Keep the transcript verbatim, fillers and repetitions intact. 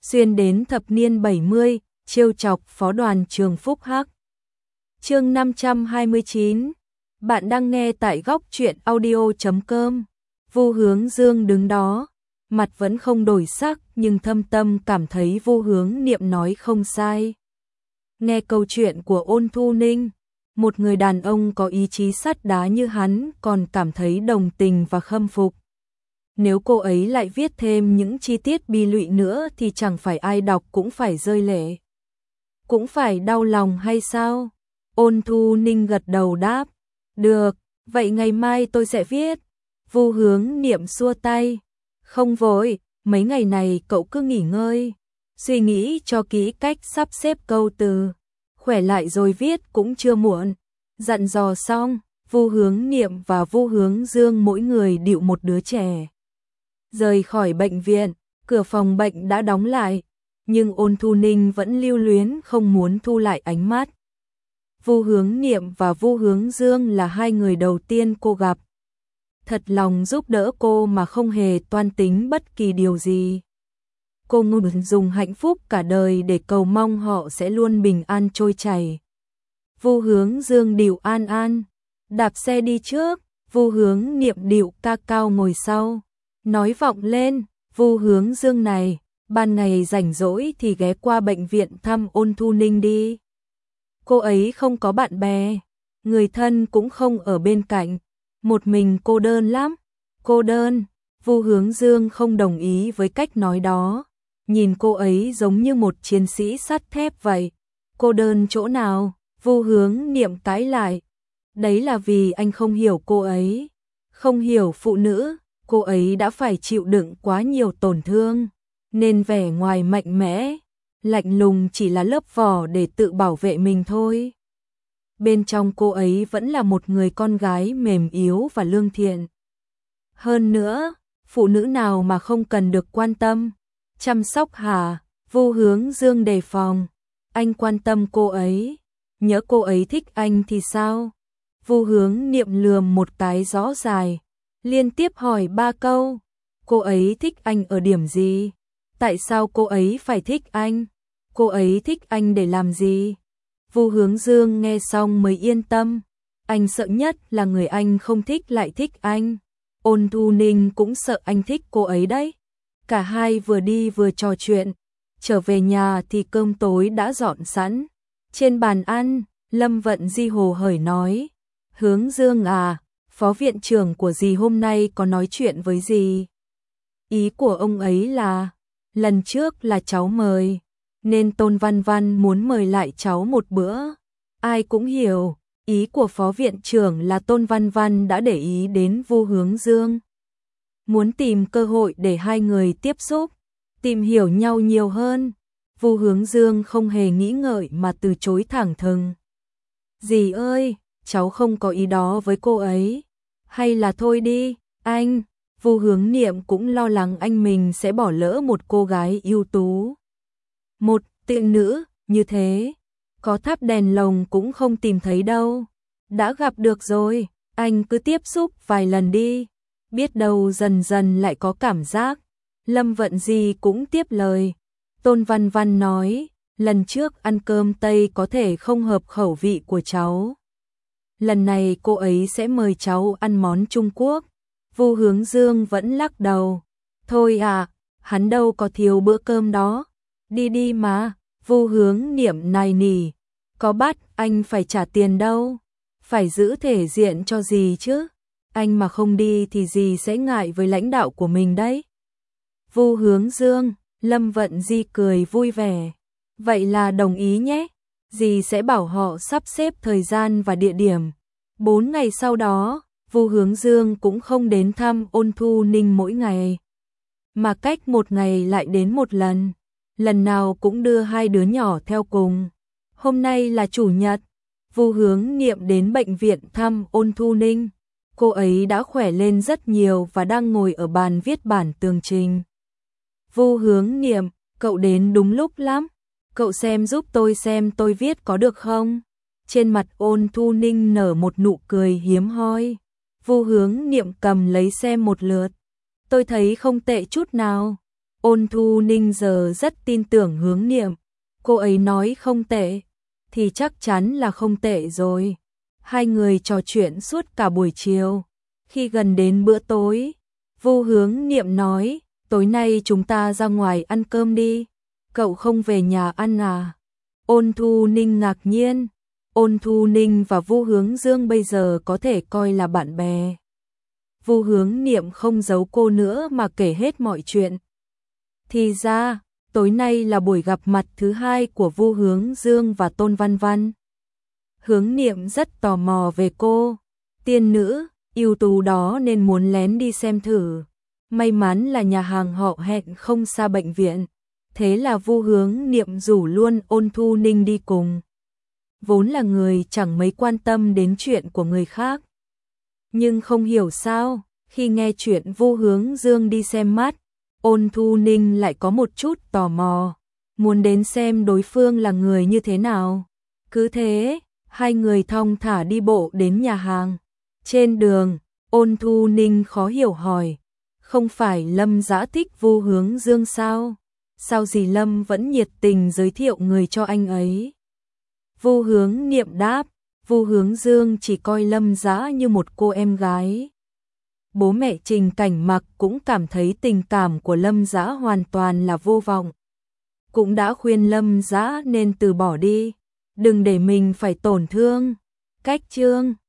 xuyên đến thập niên bảy mươi, trêu chọc phó đoàn trường Phúc Hắc. Chương năm trăm hai mươi chín. Bạn đang nghe tại góc truyện audio chấm com. Vu Hướng Dương đứng đó, mặt vẫn không đổi sắc nhưng thâm tâm cảm thấy Vu Hướng Niệm nói không sai. Nghe câu chuyện của Ôn Thu Ninh, một người đàn ông có ý chí sắt đá như hắn còn cảm thấy đồng tình và khâm phục. Nếu cô ấy lại viết thêm những chi tiết bi lụy nữa thì chẳng phải ai đọc cũng phải rơi lệ, cũng phải đau lòng hay sao? Ôn Thu Ninh gật đầu đáp, được, vậy ngày mai tôi sẽ viết. Vu Hướng Niệm xua tay, không vội, mấy ngày này cậu cứ nghỉ ngơi, suy nghĩ cho kỹ cách sắp xếp câu từ, khỏe lại rồi viết cũng chưa muộn. Dặn dò xong, Vu Hướng Niệm và Vu Hướng Dương mỗi người điệu một đứa trẻ. Rời khỏi bệnh viện, cửa phòng bệnh đã đóng lại, nhưng Ôn Thu Ninh vẫn lưu luyến không muốn thu lại ánh mắt. Vu Hướng Niệm và Vu Hướng Dương là hai người đầu tiên cô gặp. Thật lòng giúp đỡ cô mà không hề toan tính bất kỳ điều gì. Cô muốn dùng hạnh phúc cả đời để cầu mong họ sẽ luôn bình an trôi chảy. Vu Hướng Dương điệu an an, đạp xe đi trước, Vu Hướng Niệm điệu ca cao ngồi sau. Nói vọng lên, Vu Hướng Dương này, ban ngày rảnh rỗi thì ghé qua bệnh viện thăm Ôn Thu Ninh đi. Cô ấy không có bạn bè, người thân cũng không ở bên cạnh, một mình cô đơn lắm. Cô đơn, Vu Hướng Dương không đồng ý với cách nói đó, nhìn cô ấy giống như một chiến sĩ sắt thép vậy. Cô đơn chỗ nào? Vu Hướng Niệm cãi lại, đấy là vì anh không hiểu cô ấy, không hiểu phụ nữ. Cô ấy đã phải chịu đựng quá nhiều tổn thương, nên vẻ ngoài mạnh mẽ, lạnh lùng chỉ là lớp vỏ để tự bảo vệ mình thôi. Bên trong cô ấy vẫn là một người con gái mềm yếu và lương thiện. Hơn nữa, phụ nữ nào mà không cần được quan tâm, chăm sóc hả? Vu Hướng Dương đề phòng, anh quan tâm cô ấy, nhỡ cô ấy thích anh thì sao? Vu Hướng Niệm lườm một cái rõ dài, liên tiếp hỏi ba câu. Cô ấy thích anh ở điểm gì? Tại sao cô ấy phải thích anh? Cô ấy thích anh để làm gì? Vu Hướng Dương nghe xong mới yên tâm. Anh sợ nhất là người anh không thích lại thích anh. Ôn Thu Ninh cũng sợ anh thích cô ấy đấy. Cả hai vừa đi vừa trò chuyện. Trở về nhà thì cơm tối đã dọn sẵn. Trên bàn ăn, Lâm Vận Di hồ hởi nói, Hướng Dương à, phó viện trưởng của dì hôm nay có nói chuyện với dì. Ý của ông ấy là, lần trước là cháu mời, nên Tôn Văn Văn muốn mời lại cháu một bữa. Ai cũng hiểu, ý của phó viện trưởng là Tôn Văn Văn đã để ý đến Vu Hướng Dương. Muốn tìm cơ hội để hai người tiếp xúc, tìm hiểu nhau nhiều hơn. Vu Hướng Dương không hề nghĩ ngợi mà từ chối thẳng thừng. Dì ơi, cháu không có ý đó với cô ấy. Hay là thôi đi, anh. Vu Hướng Niệm cũng lo lắng anh mình sẽ bỏ lỡ một cô gái ưu tú. Một tiện nữ như thế, có thắp đèn lồng cũng không tìm thấy đâu. Đã gặp được rồi, anh cứ tiếp xúc vài lần đi, biết đâu dần dần lại có cảm giác. Lâm Vận Di cũng tiếp lời. Tôn Văn Văn nói, lần trước ăn cơm Tây có thể không hợp khẩu vị của cháu. Lần này cô ấy sẽ mời cháu ăn món Trung Quốc. Vu Hướng Dương vẫn lắc đầu. Thôi à, hắn đâu có thiếu bữa cơm đó. Đi đi mà. Vu Hướng Niệm nài nỉ. Có bắt anh phải trả tiền đâu. Phải giữ thể diện cho dì chứ. Anh mà không đi thì dì sẽ ngại với lãnh đạo của mình đấy. Vu Hướng Dương, Lâm Vận Di cười vui vẻ. Vậy là đồng ý nhé. Dì sẽ bảo họ sắp xếp thời gian và địa điểm. Bốn ngày sau đó, Vu Hướng Dương cũng không đến thăm Ôn Thu Ninh mỗi ngày, mà cách một ngày lại đến một lần. Lần nào cũng đưa hai đứa nhỏ theo cùng. Hôm nay là chủ nhật, Vu Hướng Niệm đến bệnh viện thăm Ôn Thu Ninh. Cô ấy đã khỏe lên rất nhiều và đang ngồi ở bàn viết bản tường trình. Vu Hướng Niệm, cậu đến đúng lúc lắm. Cậu xem giúp tôi xem tôi viết có được không? Trên mặt Ôn Thu Ninh nở một nụ cười hiếm hoi. Vu Hướng Niệm cầm lấy xem một lượt. Tôi thấy không tệ chút nào. Ôn Thu Ninh giờ rất tin tưởng Hướng Niệm, cô ấy nói không tệ, thì chắc chắn là không tệ rồi. Hai người trò chuyện suốt cả buổi chiều. Khi gần đến bữa tối, Vu Hướng Niệm nói, tối nay chúng ta ra ngoài ăn cơm đi, cậu không về nhà ăn à? Ôn Thu Ninh ngạc nhiên, Ôn Thu Ninh và Vu Hướng Dương bây giờ có thể coi là bạn bè. Vu Hướng Niệm không giấu cô nữa mà kể hết mọi chuyện. Thì ra, tối nay là buổi gặp mặt thứ hai của Vu Hướng Dương và Tôn Văn Văn. Hướng Niệm rất tò mò về cô, tiên nữ ưu tú đó nên muốn lén đi xem thử. May mắn là nhà hàng họ hẹn không xa bệnh viện, thế là Vu Hướng Niệm rủ luôn Ôn Thu Ninh đi cùng. Vốn là người chẳng mấy quan tâm đến chuyện của người khác. Nhưng không hiểu sao, khi nghe chuyện Vu Hướng Dương đi xem mắt, Ôn Thu Ninh lại có một chút tò mò, muốn đến xem đối phương là người như thế nào. Cứ thế, hai người thong thả đi bộ đến nhà hàng. Trên đường, Ôn Thu Ninh khó hiểu hỏi, không phải Lâm Dã thích Vu Hướng Dương sao? Sao dì Lâm vẫn nhiệt tình giới thiệu người cho anh ấy? Vu Hướng Niệm đáp, Vu Hướng Dương chỉ coi Lâm Dã như một cô em gái. Bố mẹ Trình Cảnh Mặc cũng cảm thấy tình cảm của Lâm Dã hoàn toàn là vô vọng. Cũng đã khuyên Lâm Dã nên từ bỏ đi, đừng để mình phải tổn thương. Cách chương